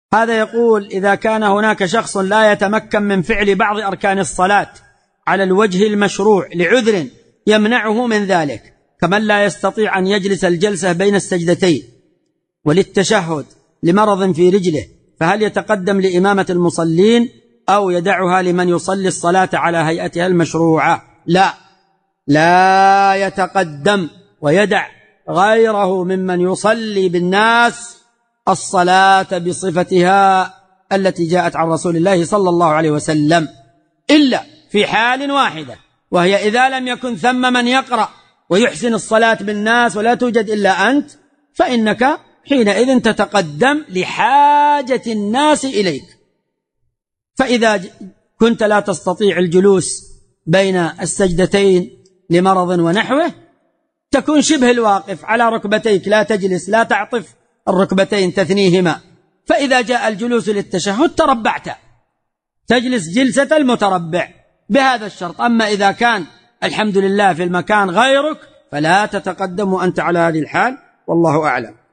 هذا يقول: إذا كان هناك شخص لا يتمكن من فعل بعض أركان الصلاة على الوجه المشروع لعذر يمنعه من ذلك، كمن لا يستطيع أن يجلس الجلسة بين السجدتين وللتشهد لمرض في رجله، فهل يتقدم لإمامة المصلين أو يدعها لمن يصلي الصلاة على هيئتها المشروعة؟ لا يتقدم، ويدع غيره ممن يصلي بالناس الصلاة بصفتها التي جاءت عن رسول الله صلى الله عليه وسلم، إلا في حال واحدة، وهي إذا لم يكن ثم من يقرأ ويحسن الصلاة بالناس ولا توجد إلا أنت، فإنك حينئذ تتقدم لحاجة الناس إليك. فإذا كنت لا تستطيع الجلوس بين السجدتين لمرض ونحوه، تكون شبه الواقف على ركبتيك، لا تجلس، لا تعطف الركبتين تثنيهما، فإذا جاء الجلوس للتشهد تربعت، تجلس جلسة المتربع بهذا الشرط. أما إذا كان الحمد لله في المكان غيرك فلا تتقدم أنت على هذه الحال، والله أعلم.